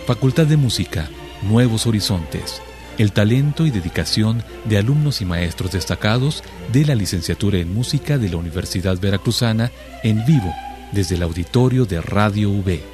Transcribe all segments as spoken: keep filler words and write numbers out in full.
Facultad de Música, Nuevos Horizontes. El talento y dedicación de alumnos y maestros destacados de la licenciatura en Música de la Universidad Veracruzana en vivo desde el auditorio de Radio U V.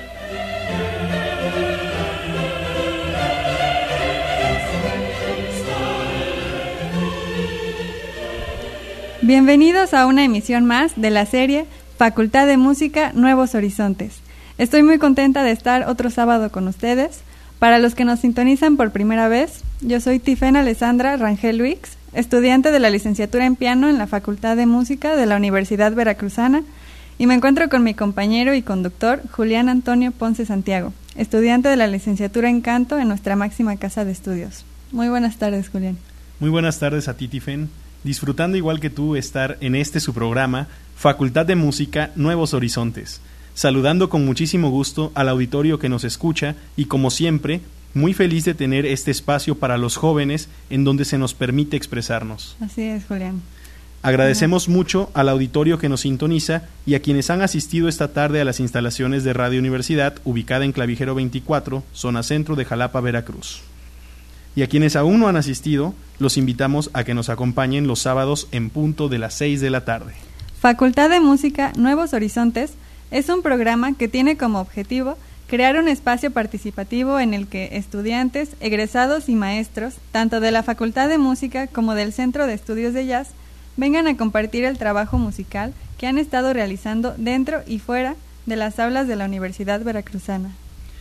Bienvenidos a una emisión más de la serie Facultad de Música, Nuevos Horizontes. Estoy muy contenta de estar otro sábado con ustedes. Para los que nos sintonizan por primera vez, yo soy Tifen Alessandra Rangel Luix, estudiante de la licenciatura en piano en la Facultad de Música de la Universidad Veracruzana, y me encuentro con mi compañero y conductor Julián Antonio Ponce Santiago, estudiante de la licenciatura en canto en nuestra máxima casa de estudios. Muy buenas tardes, Julián. Muy buenas tardes a ti, Tifen. Disfrutando igual que tú estar en este su programa, Facultad de Música, Nuevos Horizontes. Saludando con muchísimo gusto al auditorio que nos escucha y, como siempre, muy feliz de tener este espacio para los jóvenes en donde se nos permite expresarnos. Así es, Julián. Agradecemos Ajá. mucho al auditorio que nos sintoniza y a quienes han asistido esta tarde a las instalaciones de Radio Universidad, ubicada en Clavijero veinticuatro, zona centro de Jalapa, Veracruz. Y a quienes aún no han asistido, los invitamos a que nos acompañen los sábados en punto de las seis de la tarde. Facultad de Música, Nuevos Horizontes es un programa que tiene como objetivo crear un espacio participativo en el que estudiantes, egresados y maestros, tanto de la Facultad de Música como del Centro de Estudios de Jazz, vengan a compartir el trabajo musical que han estado realizando dentro y fuera de las aulas de la Universidad Veracruzana.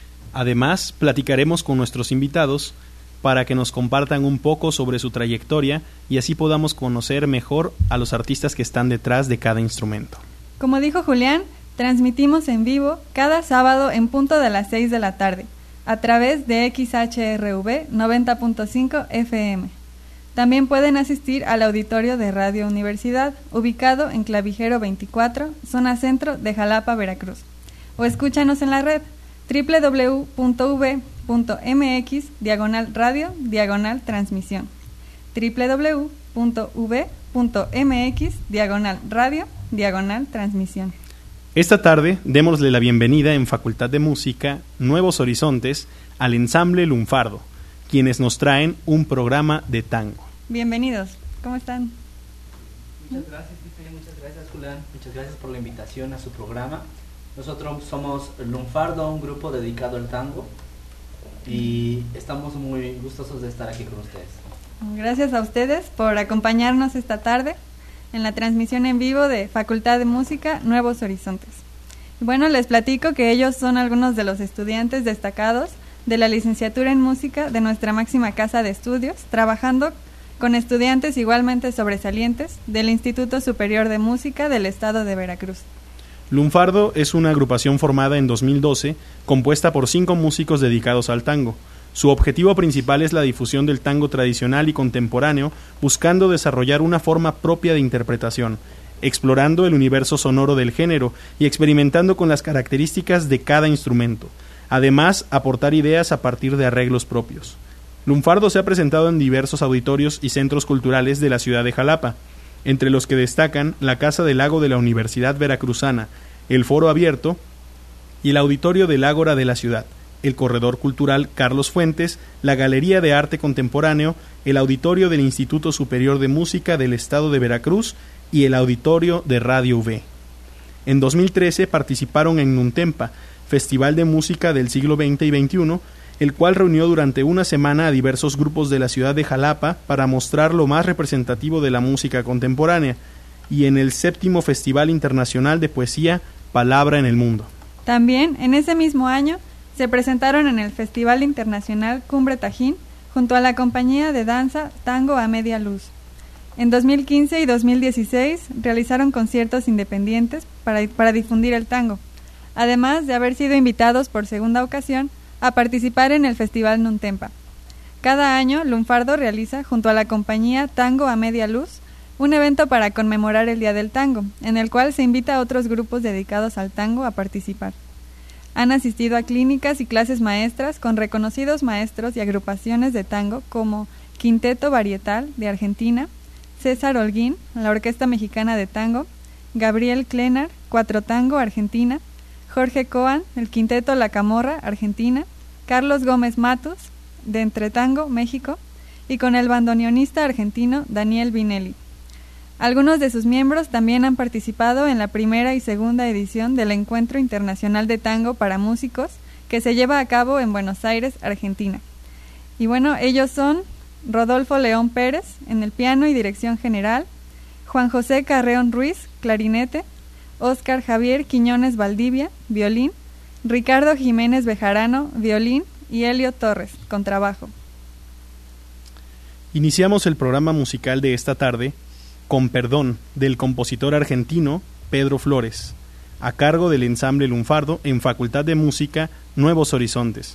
Además, platicaremos con nuestros invitados para que nos compartan un poco sobre su trayectoria y así podamos conocer mejor a los artistas que están detrás de cada instrumento. Como dijo Julián, transmitimos en vivo cada sábado en punto de las seis de la tarde, a través de X H R V noventa punto cinco F M. También pueden asistir al auditorio de Radio Universidad, ubicado en Clavijero veinticuatro, zona centro de Jalapa, Veracruz. O escúchanos en la red doble u doble u doble u punto u v punto m x diagonal radio diagonal transmisión. doble u doble u doble u punto u v punto m x diagonal radio diagonal transmisión. Esta tarde démosle la bienvenida en Facultad de Música, Nuevos Horizontes, al ensamble Lunfardo, quienes nos traen un programa de tango. Bienvenidos, ¿cómo están? Muchas gracias, Tiffany, muchas gracias, Julián, muchas gracias por la invitación a su programa. Nosotros somos Lunfardo, un grupo dedicado al tango, y estamos muy gustosos de estar aquí con ustedes. Gracias a ustedes por acompañarnos esta tarde en la transmisión en vivo de Facultad de Música, Nuevos Horizontes. Bueno, les platico que ellos son algunos de los estudiantes destacados de la licenciatura en Música de nuestra máxima casa de estudios, trabajando con estudiantes igualmente sobresalientes del Instituto Superior de Música del Estado de Veracruz. Lunfardo es una agrupación formada en dos mil doce, compuesta por cinco músicos dedicados al tango. Su objetivo principal es la difusión del tango tradicional y contemporáneo, buscando desarrollar una forma propia de interpretación, explorando el universo sonoro del género y experimentando con las características de cada instrumento. Además, aportar ideas a partir de arreglos propios. Lunfardo se ha presentado en diversos auditorios y centros culturales de la ciudad de Jalapa, entre los que destacan la Casa del Lago de la Universidad Veracruzana, el Foro Abierto y el Auditorio del Ágora de la ciudad, el Corredor Cultural Carlos Fuentes, la Galería de Arte Contemporáneo, el Auditorio del Instituto Superior de Música del Estado de Veracruz y el Auditorio de Radio U V. En dos mil trece participaron en Nuntempa, Festival de Música del siglo veinte y veintiuno, el cual reunió durante una semana a diversos grupos de la ciudad de Jalapa para mostrar lo más representativo de la música contemporánea, y en el séptimo Festival Internacional de Poesía Palabra en el Mundo. También, en ese mismo año, se presentaron en el Festival Internacional Cumbre Tajín junto a la compañía de danza Tango a Media Luz. En dos mil quince y dos mil dieciséis realizaron conciertos independientes para, para difundir el tango, además de haber sido invitados por segunda ocasión a participar en el Festival Nuntempa. Cada año, Lunfardo realiza, junto a la compañía Tango a Media Luz, un evento para conmemorar el Día del Tango, en el cual se invita a otros grupos dedicados al tango a participar. Han asistido a clínicas y clases maestras con reconocidos maestros y agrupaciones de tango como Quinteto Varietal de Argentina, César Holguín, la Orquesta Mexicana de Tango, Gabriel Klenar, Cuatro Tango, Argentina, Jorge Coan, el Quinteto La Camorra, Argentina, Carlos Gómez Matus, de Entretango, México, y con el bandoneonista argentino Daniel Vinelli. Algunos de sus miembros también han participado en la primera y segunda edición del Encuentro Internacional de Tango para Músicos, que se lleva a cabo en Buenos Aires, Argentina. Y bueno, ellos son Rodolfo León Pérez, en el piano y dirección general, Juan José Carreón Ruiz, clarinete, Óscar Javier Quiñones Valdivia, violín, Ricardo Jiménez Bejarano, violín, y Helio Torres, contrabajo. Iniciamos el programa musical de esta tarde con Perdón, del compositor argentino Pedro Flores, a cargo del ensamble Lunfardo en Facultad de Música Nuevos Horizontes.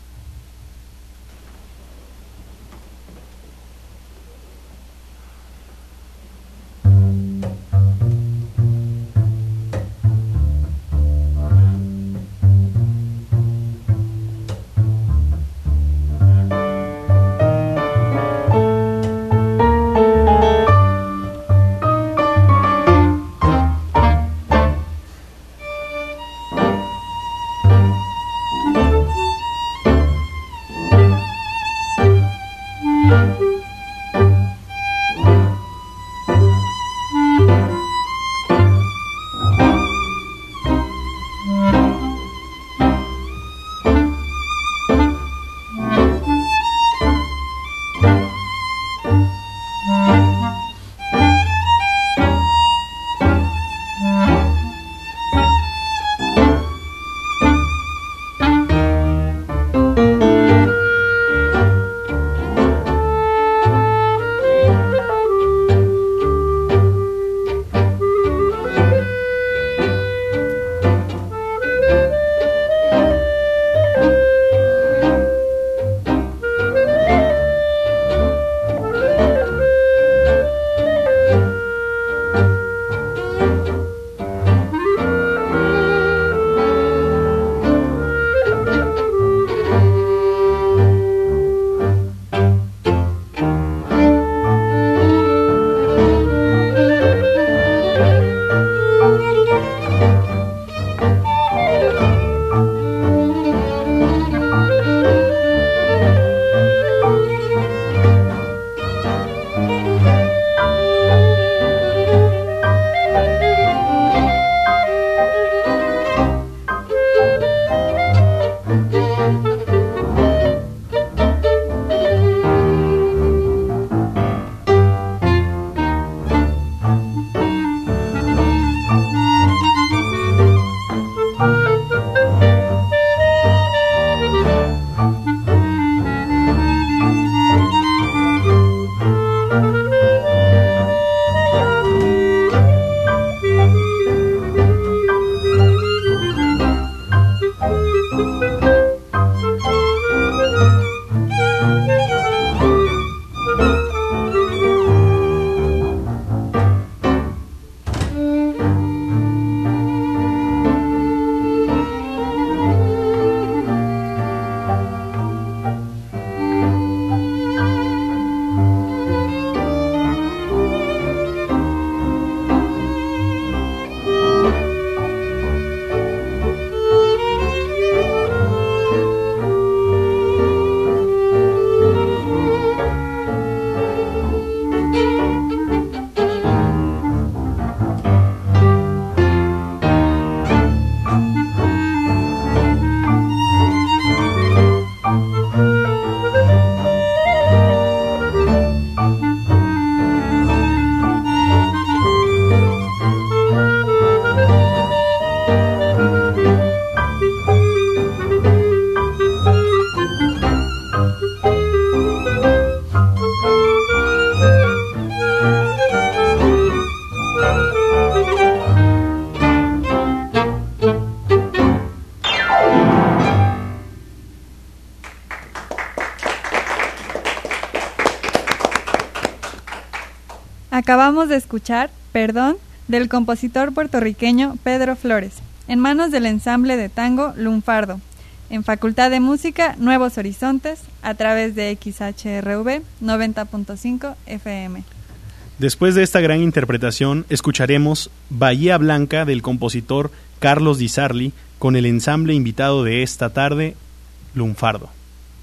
Acabamos de escuchar Perdón, del compositor puertorriqueño Pedro Flores, en manos del ensamble de tango Lunfardo, en Facultad de Música Nuevos Horizontes, a través de X H R V noventa punto cinco F M. Después de esta gran interpretación, escucharemos Bahía Blanca del compositor Carlos Di Sarli con el ensamble invitado de esta tarde, Lunfardo.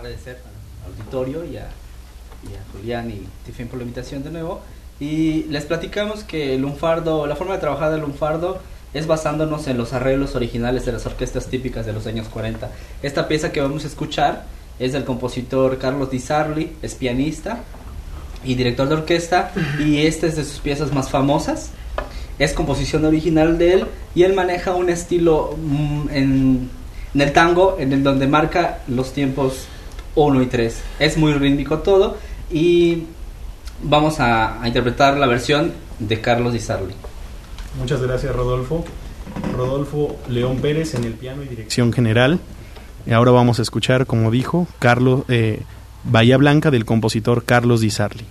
agradecer al auditorio y a, y a Julián y Tiffany por la invitación de nuevo. Y les platicamos que el lunfardo, la forma de trabajar del lunfardo es basándonos en los arreglos originales de las orquestas típicas de los años cuarenta. Esta pieza que vamos a escuchar es del compositor Carlos Di Sarli, es pianista y director de orquesta, y esta es de sus piezas más famosas. Es composición original de él, y él maneja un estilo mm, en, en el tango en el donde marca los tiempos uno y tres. Es muy rítmico todo, y vamos a, a interpretar la versión de Carlos Di Sarli. Muchas gracias, Rodolfo. Rodolfo León Pérez en el piano y dirección general. Y ahora vamos a escuchar, como dijo, Carlos eh, Bahía Blanca del compositor Carlos Di Sarli.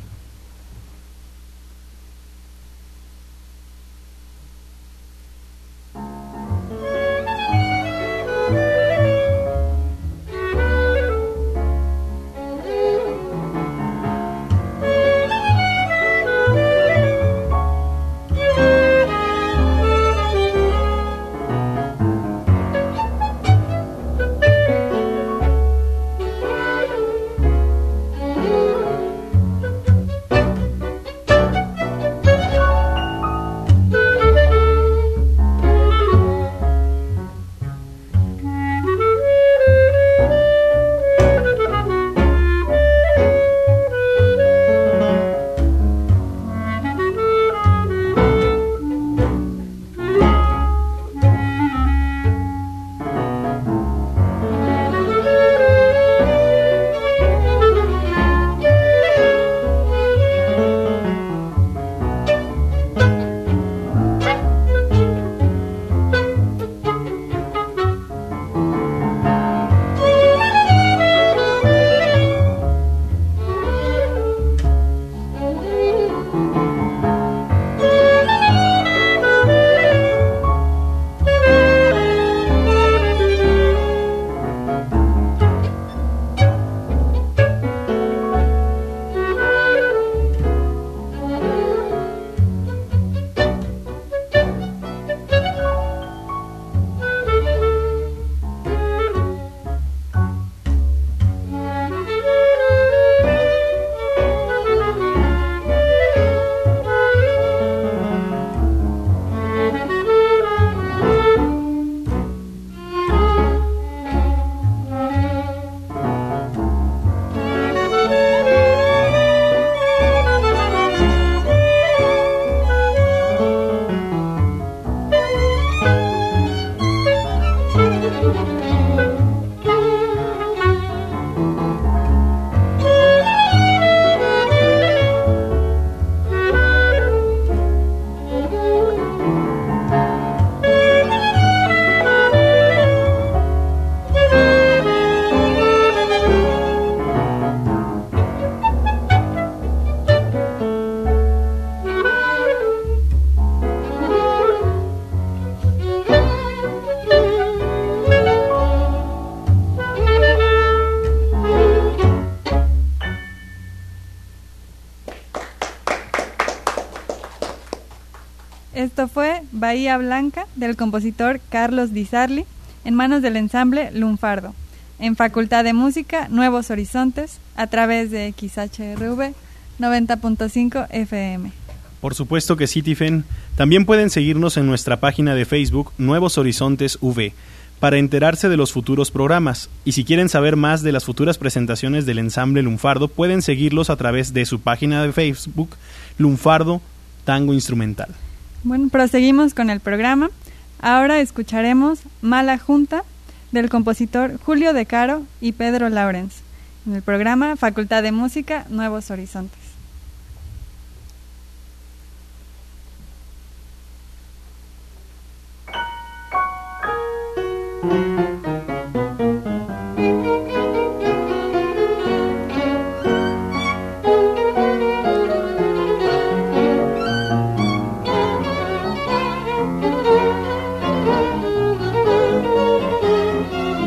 Esto fue Bahía Blanca del compositor Carlos Di Sarli en manos del ensamble Lunfardo, en Facultad de Música Nuevos Horizontes a través de X H R V noventa punto cinco F M. Por supuesto que sí, Tifen. También pueden seguirnos en nuestra página de Facebook Nuevos Horizontes V para enterarse de los futuros programas. Y si quieren saber más de las futuras presentaciones del ensamble Lunfardo, pueden seguirlos a través de su página de Facebook Lunfardo Tango Instrumental. Bueno, proseguimos con el programa. Ahora escucharemos Mala Junta del compositor Julio De Caro y Pedro Laurens en el programa Facultad de Música Nuevos Horizontes.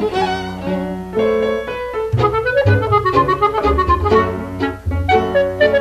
Thank you.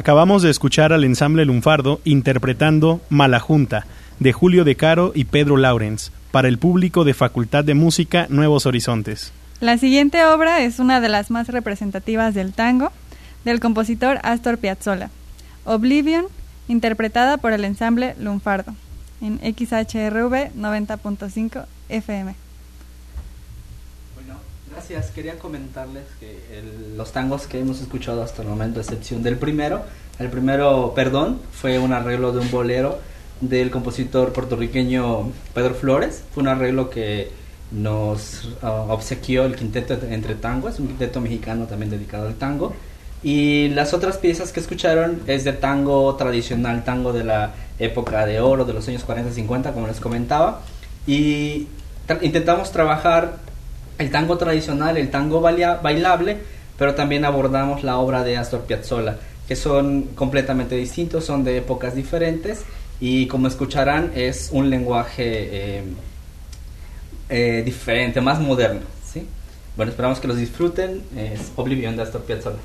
Acabamos de escuchar al ensamble lunfardo interpretando Malajunta, de Julio De Caro y Pedro Laurens, para el público de Facultad de Música Nuevos Horizontes. La siguiente obra es una de las más representativas del tango, del compositor Astor Piazzolla, Oblivion, interpretada por el ensamble lunfardo, en X H R V noventa punto cinco F M. Bueno, gracias. Quería comentarles que el, los tangos que hemos escuchado hasta el momento, a excepción del primero, el primero, Perdón, fue un arreglo de un bolero del compositor puertorriqueño Pedro Flores. Fue un arreglo que nos uh, obsequió el Quinteto Entre Tango, es un quinteto mexicano también dedicado al tango. Y las otras piezas que escucharon es de tango tradicional, tango de la época de oro, de los años cuarenta y cincuenta, como les comentaba. Y tra- intentamos trabajar el tango tradicional, el tango baila- bailable, pero también abordamos la obra de Astor Piazzolla, que son completamente distintos, son de épocas diferentes, y como escucharán es un lenguaje eh, eh, diferente, más moderno, ¿sí? Bueno, esperamos que los disfruten. Es Oblivion de Astor Piazzolla.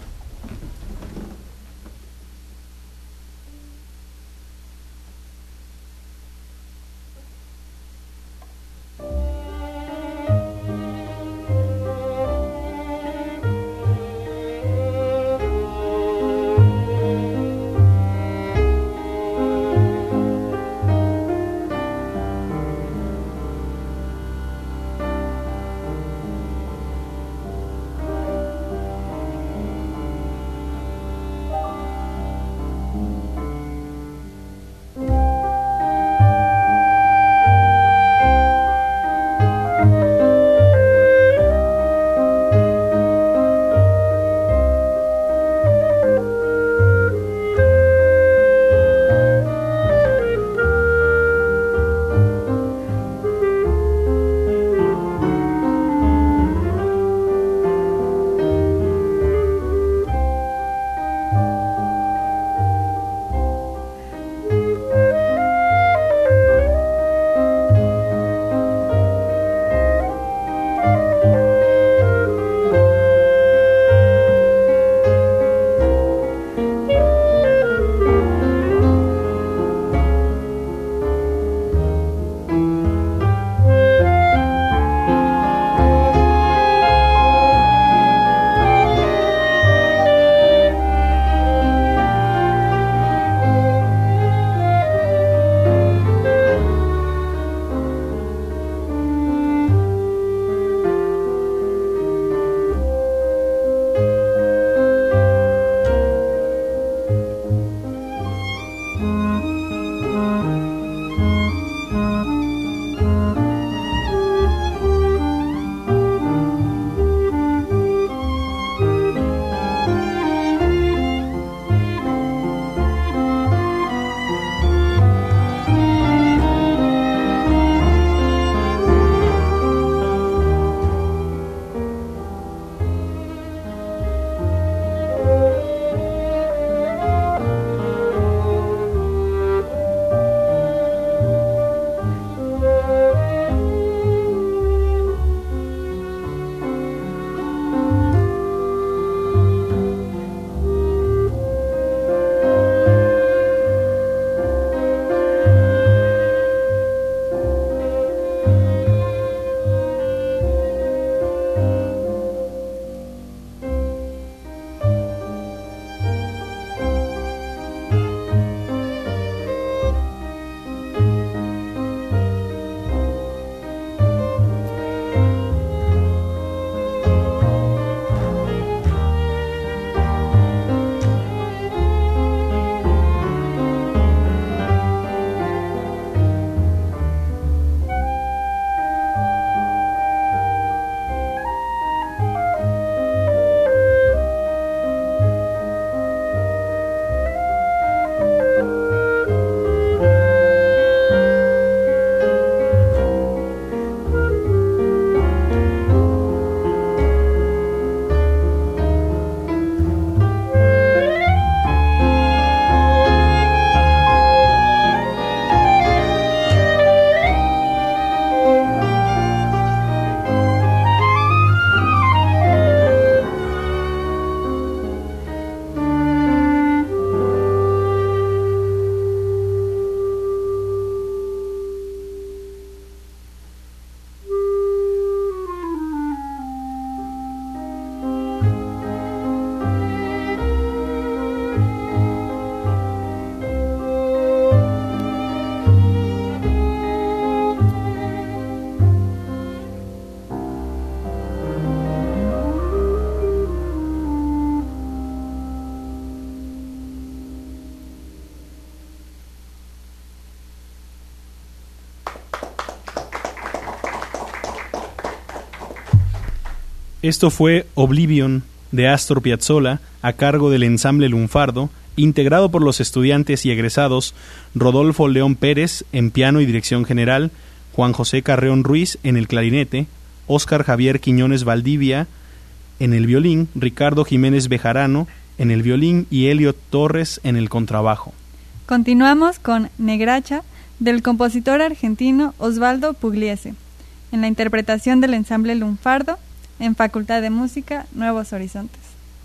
Esto fue Oblivion de Astor Piazzolla a cargo del ensamble Lunfardo, integrado por los estudiantes y egresados Rodolfo León Pérez en piano y dirección general, Juan José Carreón Ruiz en el clarinete, Óscar Javier Quiñones Valdivia en el violín, Ricardo Jiménez Bejarano en el violín y Elliot Torres en el contrabajo. Continuamos con Negracha del compositor argentino Osvaldo Pugliese, en la interpretación del ensamble Lunfardo, en Facultad de Música Nuevos Horizontes.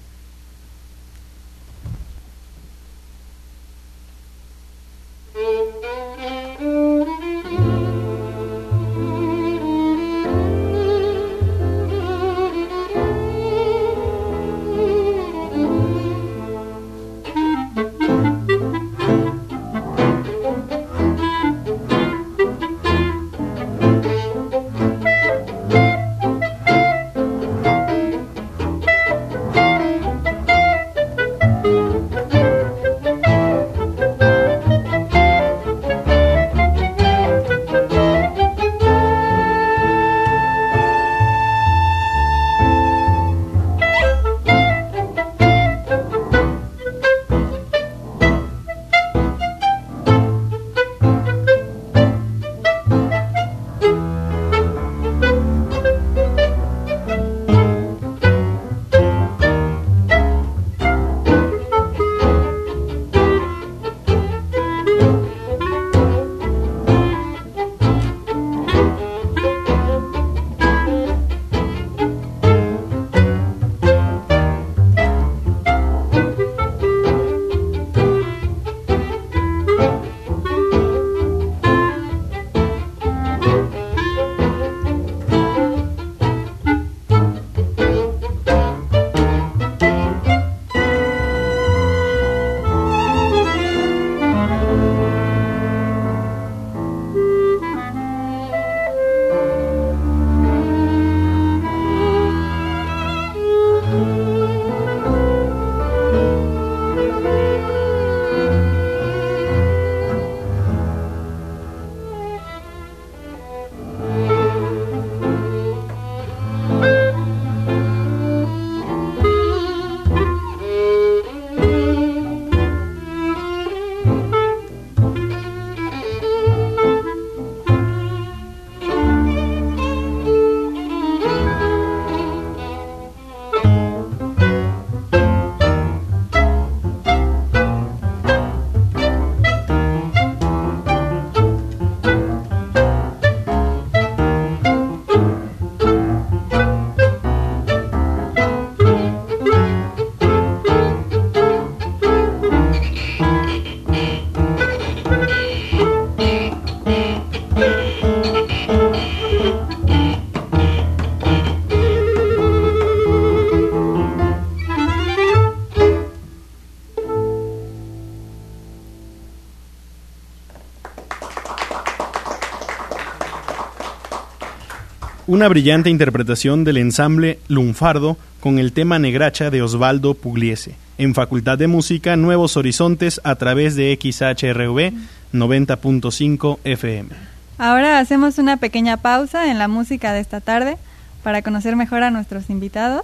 Una brillante interpretación del ensamble Lunfardo con el tema Negracha de Osvaldo Pugliese, en Facultad de Música Nuevos Horizontes a través de X H R V noventa punto cinco F M. Ahora hacemos una pequeña pausa en la música de esta tarde para conocer mejor a nuestros invitados.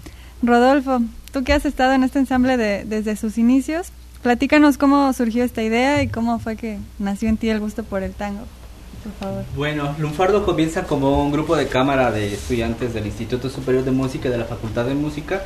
Rodolfo, tú que has estado en este ensamble de, desde sus inicios, platícanos cómo surgió esta idea y cómo fue que nació en ti el gusto por el tango. Por favor. Bueno, Lunfardo comienza como un grupo de cámara de estudiantes del Instituto Superior de Música y de la Facultad de Música,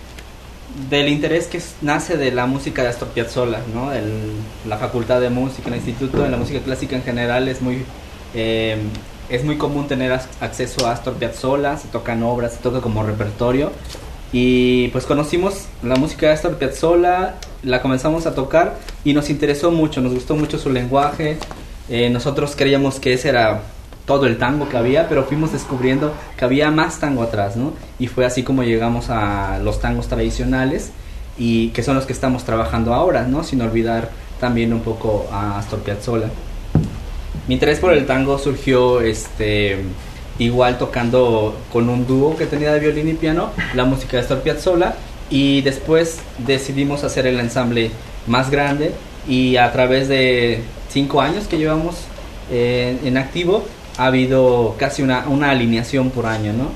del interés que nace de la música de Astor Piazzolla, ¿no? El, la Facultad de Música, el Instituto de la Música Clásica en general es muy eh, es muy común tener acceso a Astor Piazzolla, se tocan obras, se toca como repertorio, y pues conocimos la música de Astor Piazzolla, la comenzamos a tocar y nos interesó mucho, nos gustó mucho su lenguaje. Eh, nosotros creíamos que ese era todo el tango que había, pero fuimos descubriendo que había más tango atrás, ¿no? Y fue así como llegamos a los tangos tradicionales, y que son los que estamos trabajando ahora, ¿no? Sin olvidar también un poco a Astor Piazzolla. Mi interés por el tango surgió este, igual tocando con un dúo que tenía de violín y piano, la música de Astor Piazzolla, y después decidimos hacer el ensamble más grande, y a través de cinco años que llevamos eh, en activo, ha habido casi una, una alineación por año, ¿no?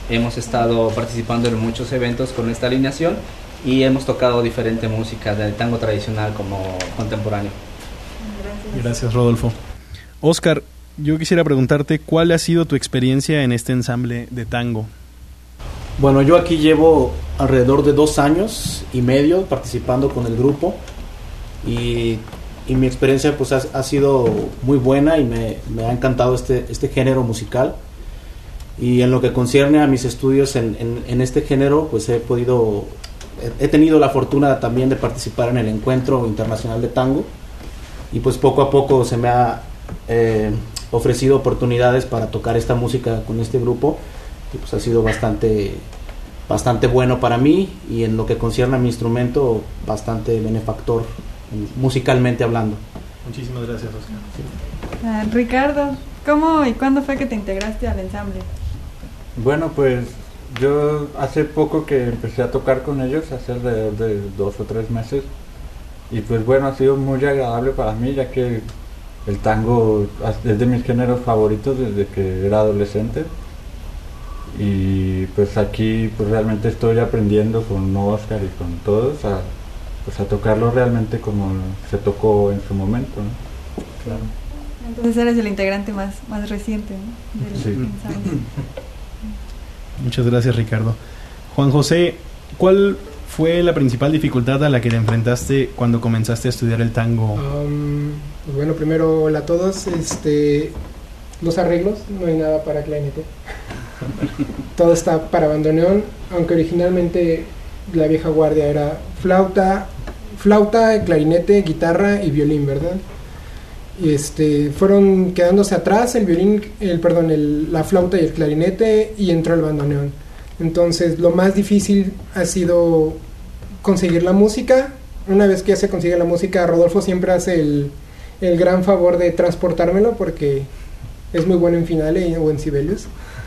hemos estado participando en muchos eventos con esta alineación y hemos tocado diferente música, del tango tradicional como contemporáneo. Gracias. Gracias, Rodolfo. Oscar, yo quisiera preguntarte cuál ha sido tu experiencia en este ensamble de tango. Bueno, yo aquí llevo alrededor de dos años y medio participando con el grupo y, y mi experiencia pues ha, ha sido muy buena y me, me ha encantado este, este género musical. Y en lo que concierne a mis estudios en, en, en este género, pues he podido, he tenido la fortuna también de participar en el Encuentro Internacional de Tango y pues poco a poco se me ha eh, ofrecido oportunidades para tocar esta música con este grupo y pues ha sido bastante, bastante bueno para mí y en lo que concierne a mi instrumento, bastante benefactor musicalmente hablando. Muchísimas gracias, Oscar. Ah, Ricardo, ¿cómo y cuándo fue que te integraste al ensamble? Bueno, pues yo hace poco que empecé a tocar con ellos, hace alrededor de dos o tres meses, y pues bueno, ha sido muy agradable para mí, ya que el tango es de mis géneros favoritos desde que era adolescente, y pues aquí pues realmente estoy aprendiendo con Oscar y con todos a, pues a tocarlo realmente como se tocó en su momento, ¿no? Claro. Entonces eres el integrante más, más reciente, ¿no? Del Sí. ensamble. Muchas gracias, Ricardo. Juan José, ¿cuál fue la principal dificultad a la que te enfrentaste cuando comenzaste a estudiar el tango? Um, pues bueno, primero hola a todos. Este, los arreglos, no hay nada para clarinete. Todo está para bandoneón, aunque originalmente la vieja guardia era flauta, flauta, clarinete, guitarra y violín, ¿verdad? Y este, fueron quedándose atrás el violín, el perdón, el, la flauta y el clarinete y entró el bandoneón. Entonces lo más difícil ha sido conseguir la música. Una vez que ya se consigue la música, Rodolfo siempre hace el, el gran favor de transportármelo porque es muy bueno en finales o en Sibelius.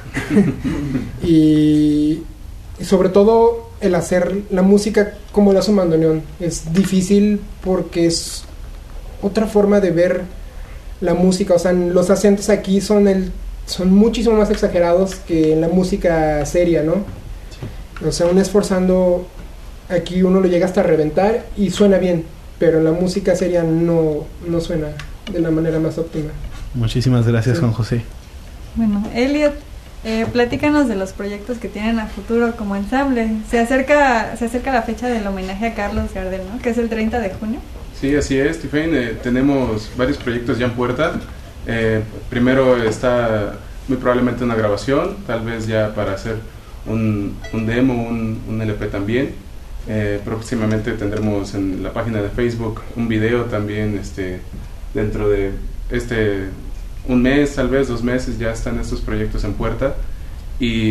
y, y sobre todo el hacer la música como lo hace un bandoneón es difícil porque es otra forma de ver la música. O sea, los acentos aquí son el son muchísimo más exagerados que en la música seria, ¿no? Sí. O sea, uno esforzando aquí uno lo llega hasta reventar y suena bien, pero en la música seria no, no suena de la manera más óptima. Muchísimas gracias, sí. Juan José. Bueno, Elliot, eh, platícanos de los proyectos que tienen a futuro como ensamble. Se acerca se acerca la fecha del homenaje a Carlos Gardel, ¿no? Que es el treinta de junio. Sí, así es, Tiffany. Eh, tenemos varios proyectos ya en puerta. Eh, primero está muy probablemente una grabación, tal vez ya para hacer un, un demo, un, un L P también. Eh, próximamente tendremos en la página de Facebook un video también, este, dentro de este un mes, tal vez dos meses, ya están estos proyectos en puerta. Y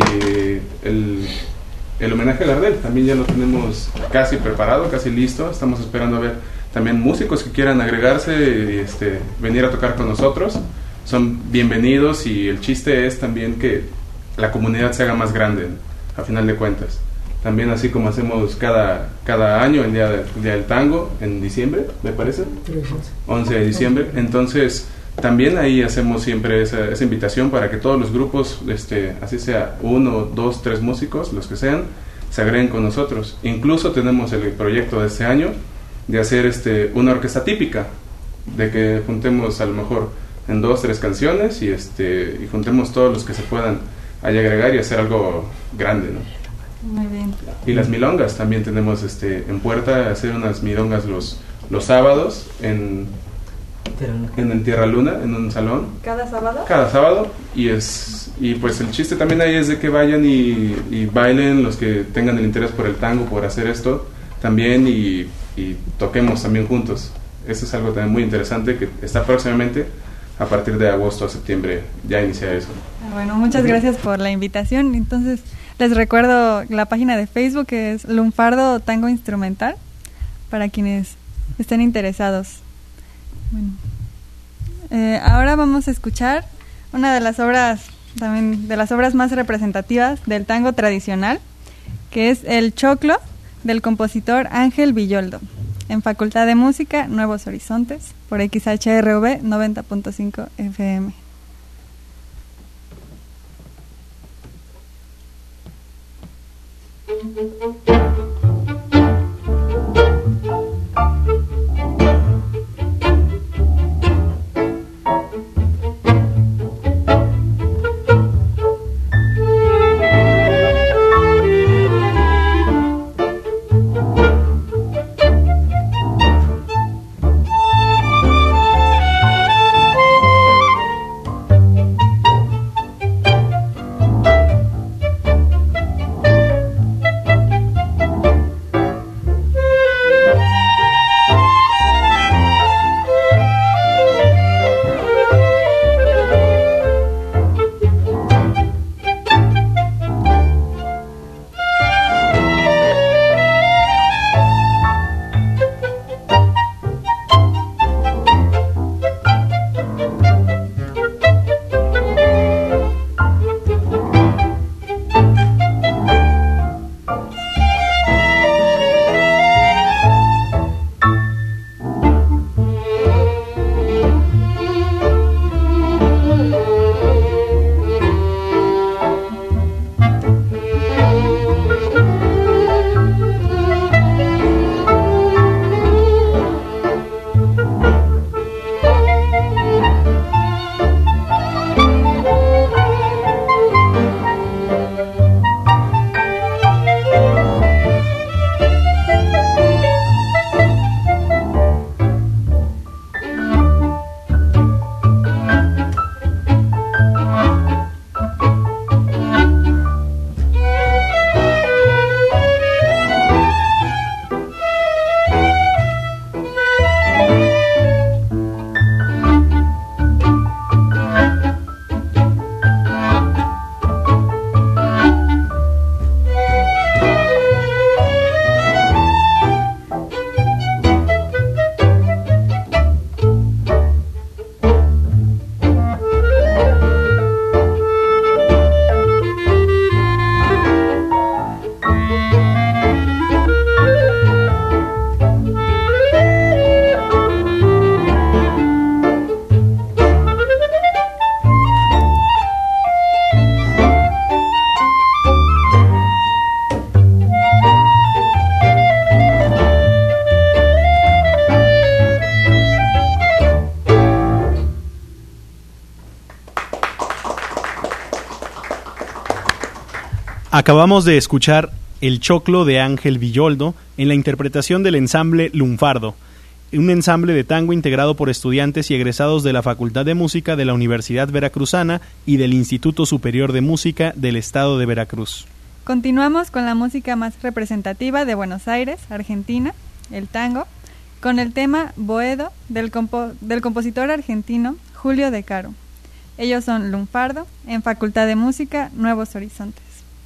el, el homenaje a Gardel también ya lo tenemos casi preparado, casi listo. Estamos esperando a ver también músicos que quieran agregarse y este, venir a tocar con nosotros. Son bienvenidos y el chiste es también que la comunidad se haga más grande, a final de cuentas. También así como hacemos cada, cada año el día, de, el día del tango, en diciembre, me parece, once de diciembre. Entonces también ahí hacemos siempre esa, esa invitación para que todos los grupos, este, así sea uno, dos, tres músicos, los que sean, se agreguen con nosotros. Incluso tenemos el proyecto de este año de hacer este una orquesta típica, de que juntemos a lo mejor en dos, tres canciones y este y juntemos todos los que se puedan ahí agregar y hacer algo grande, ¿no? Muy bien. Y las milongas también tenemos este en puerta, hacer unas milongas los los sábados en en el Tierra Luna, en un salón. ¿Cada sábado? Cada sábado y es y pues el chiste también ahí es de que vayan y, y bailen los que tengan el interés por el tango, por hacer esto también y y toquemos también juntos. Eso es algo también muy interesante que está próximamente, a partir de agosto a septiembre ya inicia eso. Bueno, muchas gracias por la invitación. Entonces les recuerdo la página de Facebook, que es Lunfardo Tango Instrumental, para quienes estén interesados. Bueno, eh, ahora vamos a escuchar una de las obras también de las obras más representativas del tango tradicional, que es El Choclo, del compositor Ángel Villoldo, en Facultad de Música, Nuevos Horizontes, por X H R V noventa punto cinco F M. Acabamos de escuchar El Choclo de Ángel Villoldo en la interpretación del ensamble Lunfardo, un ensamble de tango integrado por estudiantes y egresados de la Facultad de Música de la Universidad Veracruzana y del Instituto Superior de Música del Estado de Veracruz. Continuamos con la música más representativa de Buenos Aires, Argentina, el tango, con el tema Boedo del, compo- del compositor argentino Julio De Caro. Ellos son Lunfardo, en Facultad de Música, Nuevos Horizontes.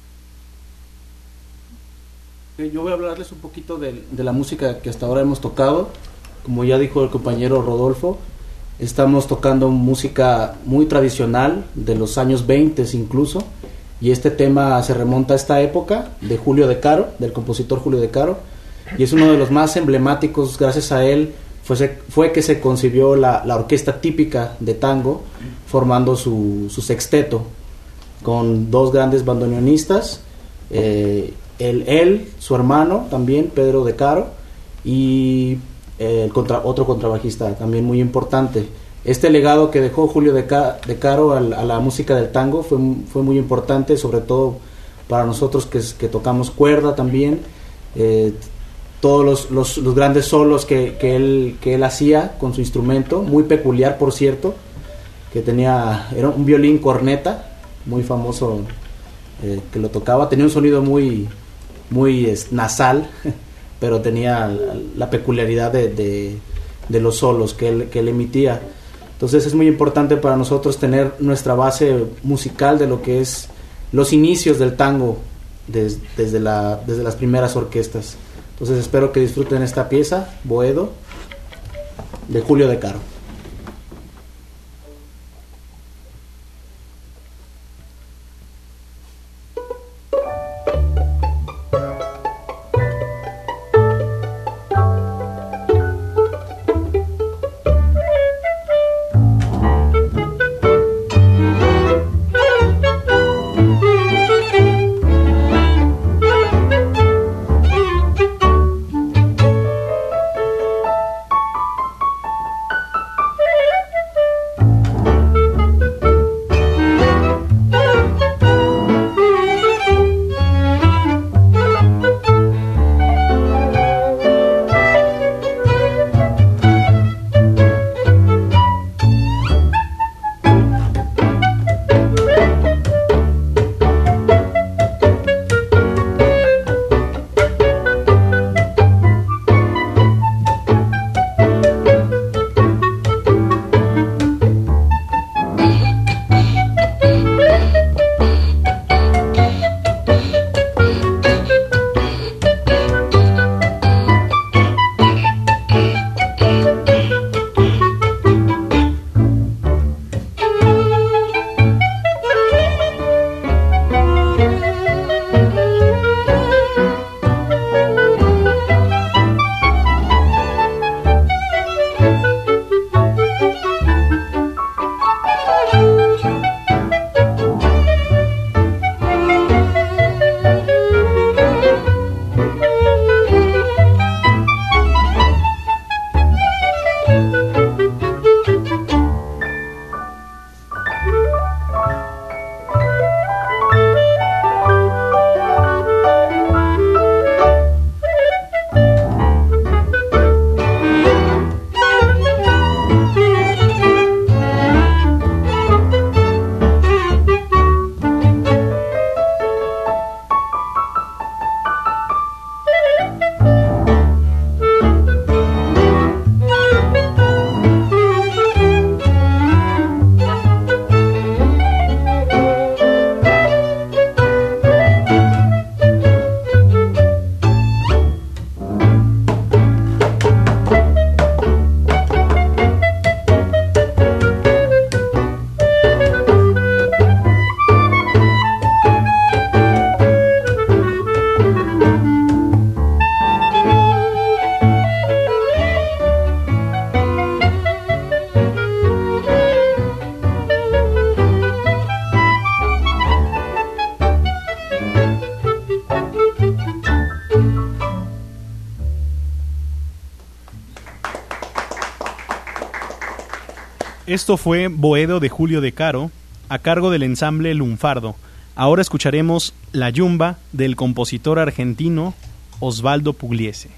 Yo voy a hablarles un poquito de, de la música que hasta ahora hemos tocado. Como ya dijo el compañero Rodolfo, estamos tocando música muy tradicional, de los años veinte incluso, y este tema se remonta a esta época de Julio De Caro, del compositor Julio De Caro, y es uno de los más emblemáticos. Gracias a él fue, fue que se concibió la, la orquesta típica de tango, formando su, su sexteto, con dos grandes bandoneonistas, eh, Él, él, su hermano también, Pedro De Caro, y eh, el contra, otro contrabajista también muy importante. Este legado que dejó Julio De, Ca, de Caro a, a la música del tango fue, fue muy importante, sobre todo para nosotros que, que tocamos cuerda también. Eh, todos los, los, los grandes solos que, que, él, que él hacía con su instrumento, muy peculiar por cierto, que tenía, era un violín corneta, muy famoso, eh, que lo tocaba, tenía un sonido muy... muy es, nasal, pero tenía la, la peculiaridad de, de, de los solos que él, que él emitía. Entonces es muy importante para nosotros tener nuestra base musical de lo que es los inicios del tango des, desde, la, desde las primeras orquestas. Entonces espero que disfruten esta pieza, Boedo, de Julio De Caro. Thank you. Esto fue Boedo de Julio De Caro, a cargo del ensamble Lunfardo. Ahora escucharemos La Yumba del compositor argentino Osvaldo Pugliese.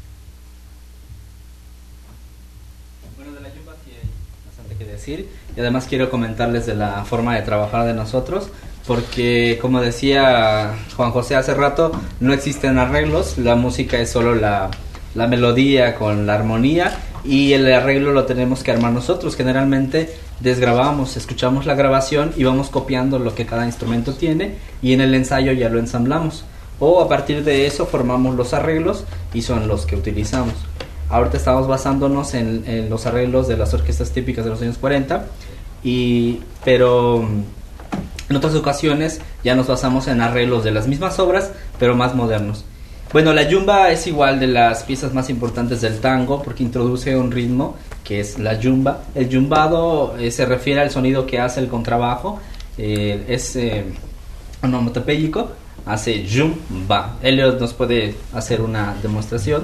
Bueno, de La Yumba sí hay bastante que decir, y además quiero comentarles de la forma de trabajar de nosotros, porque como decía Juan José hace rato, no existen arreglos, la música es solo la, la melodía con la armonía, y el arreglo lo tenemos que armar nosotros. Generalmente desgrabamos, escuchamos la grabación y vamos copiando lo que cada instrumento tiene, y en el ensayo ya lo ensamblamos, o a partir de eso formamos los arreglos y son los que utilizamos. Ahorita estamos basándonos en, en los arreglos de las orquestas típicas de los años cuarenta, y, pero en otras ocasiones ya nos basamos en arreglos de las mismas obras, pero más modernos. Bueno, la yumba es igual de las piezas más importantes del tango porque introduce un ritmo que es la yumba. El yumbado eh, se refiere al sonido que hace el contrabajo, eh, es eh, onomatopéyico, hace yumba. Elliot nos puede hacer una demostración.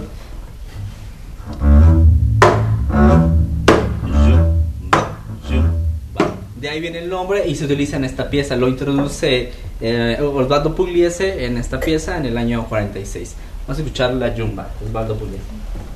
De ahí viene el nombre y se utiliza en esta pieza. Lo introduce eh, Osvaldo Pugliese en esta pieza en el año cuarenta y seis. Vamos a escuchar la yumba, Osvaldo Pugliese.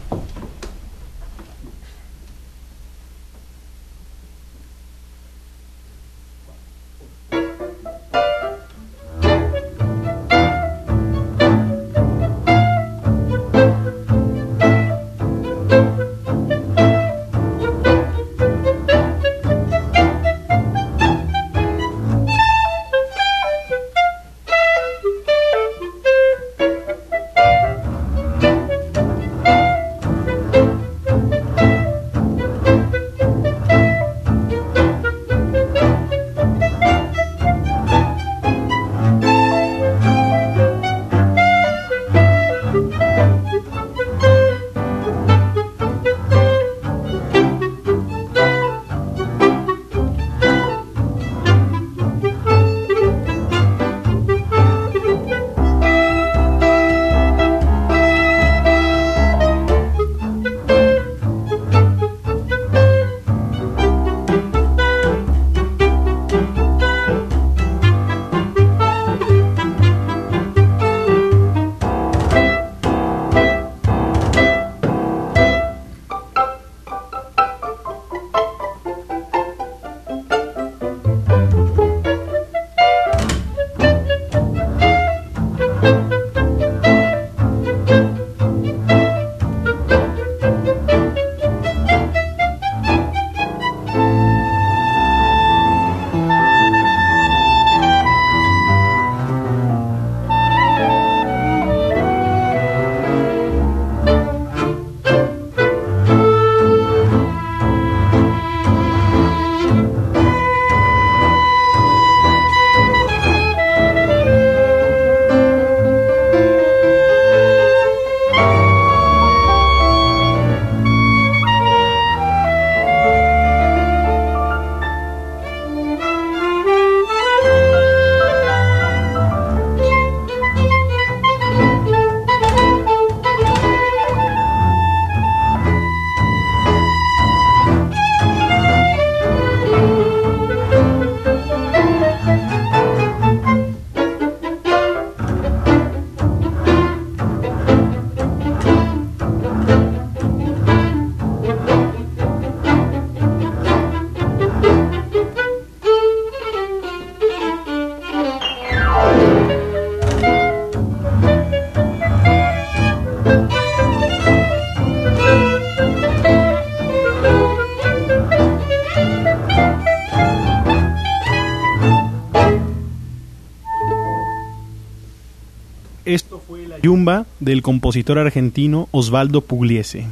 Esto fue La Yumba del compositor argentino Osvaldo Pugliese.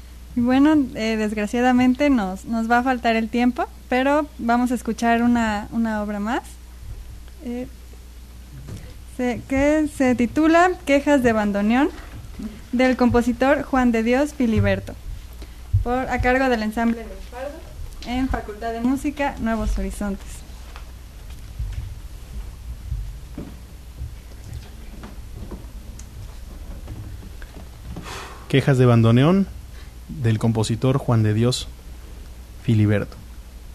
Y bueno, eh, desgraciadamente nos, nos va a faltar el tiempo, pero vamos a escuchar una, una obra más eh, se, que se titula Quejas de bandoneón, del compositor Juan de Dios Filiberto, por, a cargo del ensamble Lunfardo en Facultad de Música Nuevos Horizontes. Quejas de bandoneón del compositor Juan de Dios Filiberto.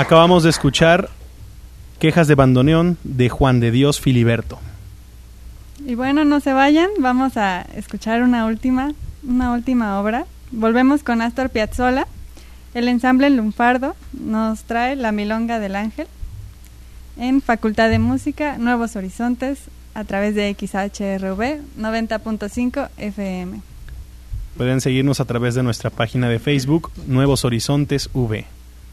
Acabamos de escuchar Quejas de bandoneón de Juan de Dios Filiberto. Y bueno, no se vayan, vamos a escuchar una última, una última obra. Volvemos con Astor Piazzolla. El ensamble Lunfardo nos trae La Milonga del Ángel en Facultad de Música, Nuevos Horizontes, a través de X H R V noventa punto cinco F M. Pueden seguirnos a través de nuestra página de Facebook, Nuevos Horizontes V.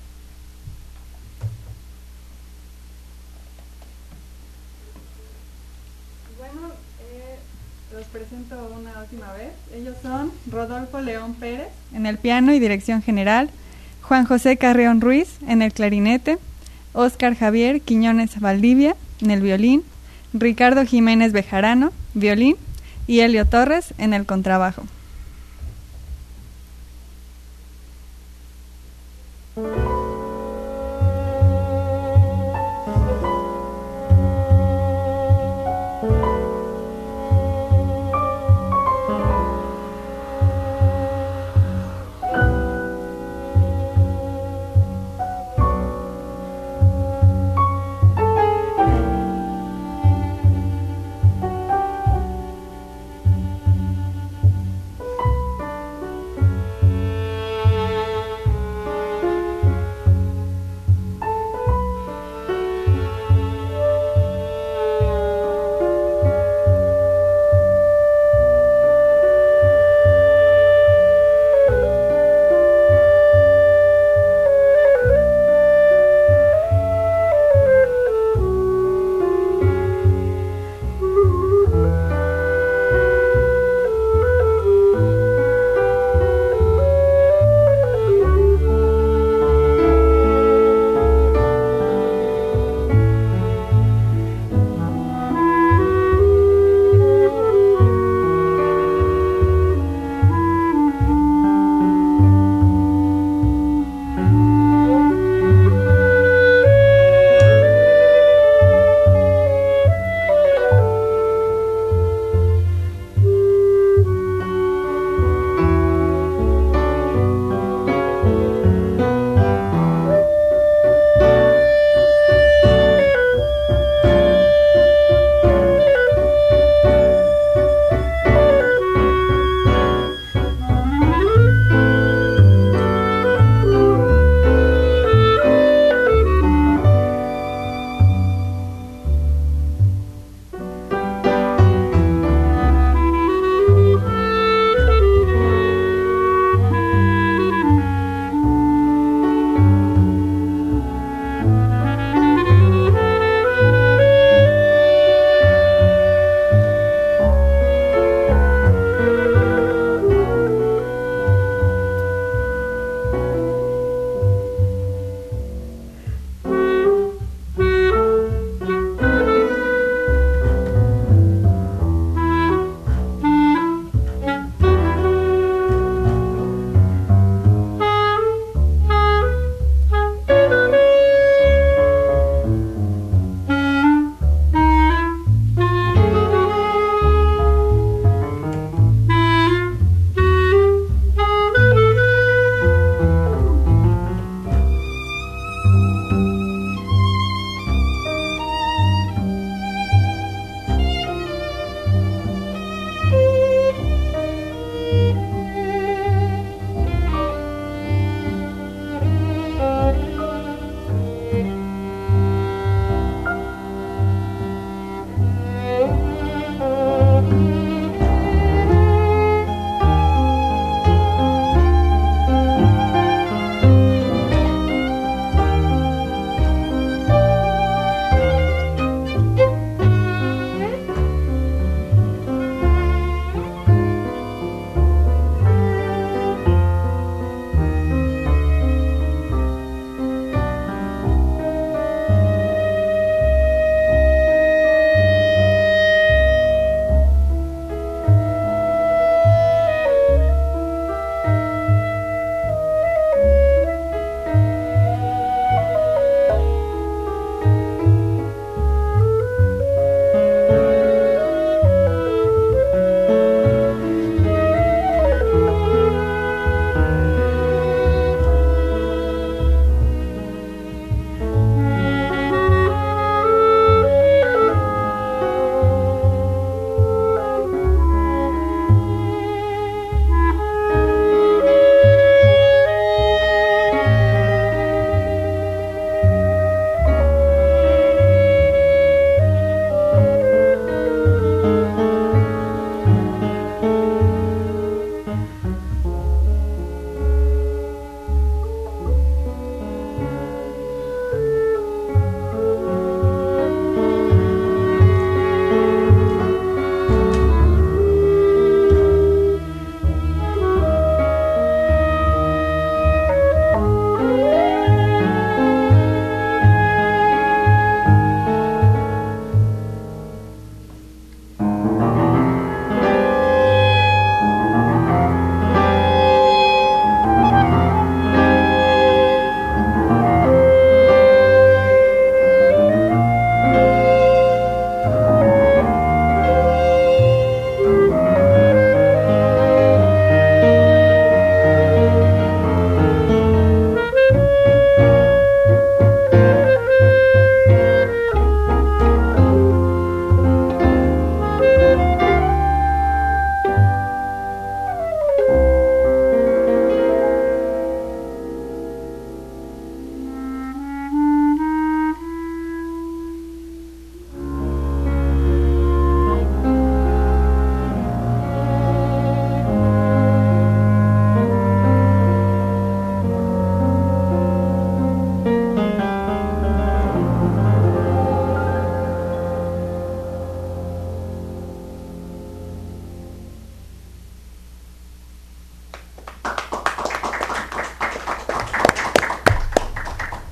Bueno, eh, los presento una última vez. Ellos son Rodolfo León Pérez en el piano y dirección general, Juan José Carreón Ruiz en el clarinete, Óscar Javier Quiñones Valdivia en el violín, Ricardo Jiménez Bejarano, violín, y Helio Torres en el contrabajo.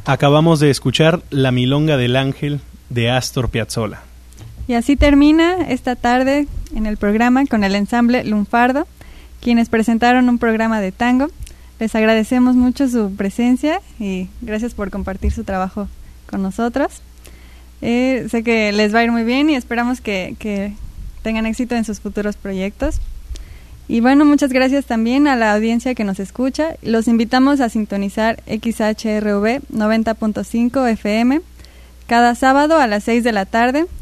Acabamos de escuchar La Milonga del Ángel de Astor Piazzolla. Y así termina esta tarde en el programa con el ensamble Lunfardo, quienes presentaron un programa de tango. Les agradecemos mucho su presencia y gracias por compartir su trabajo con nosotros. Eh, sé que les va a ir muy bien y esperamos que, que tengan éxito en sus futuros proyectos. Y bueno, muchas gracias también a la audiencia que nos escucha. Los invitamos a sintonizar X H R V noventa punto cinco F M cada sábado a las seis de la tarde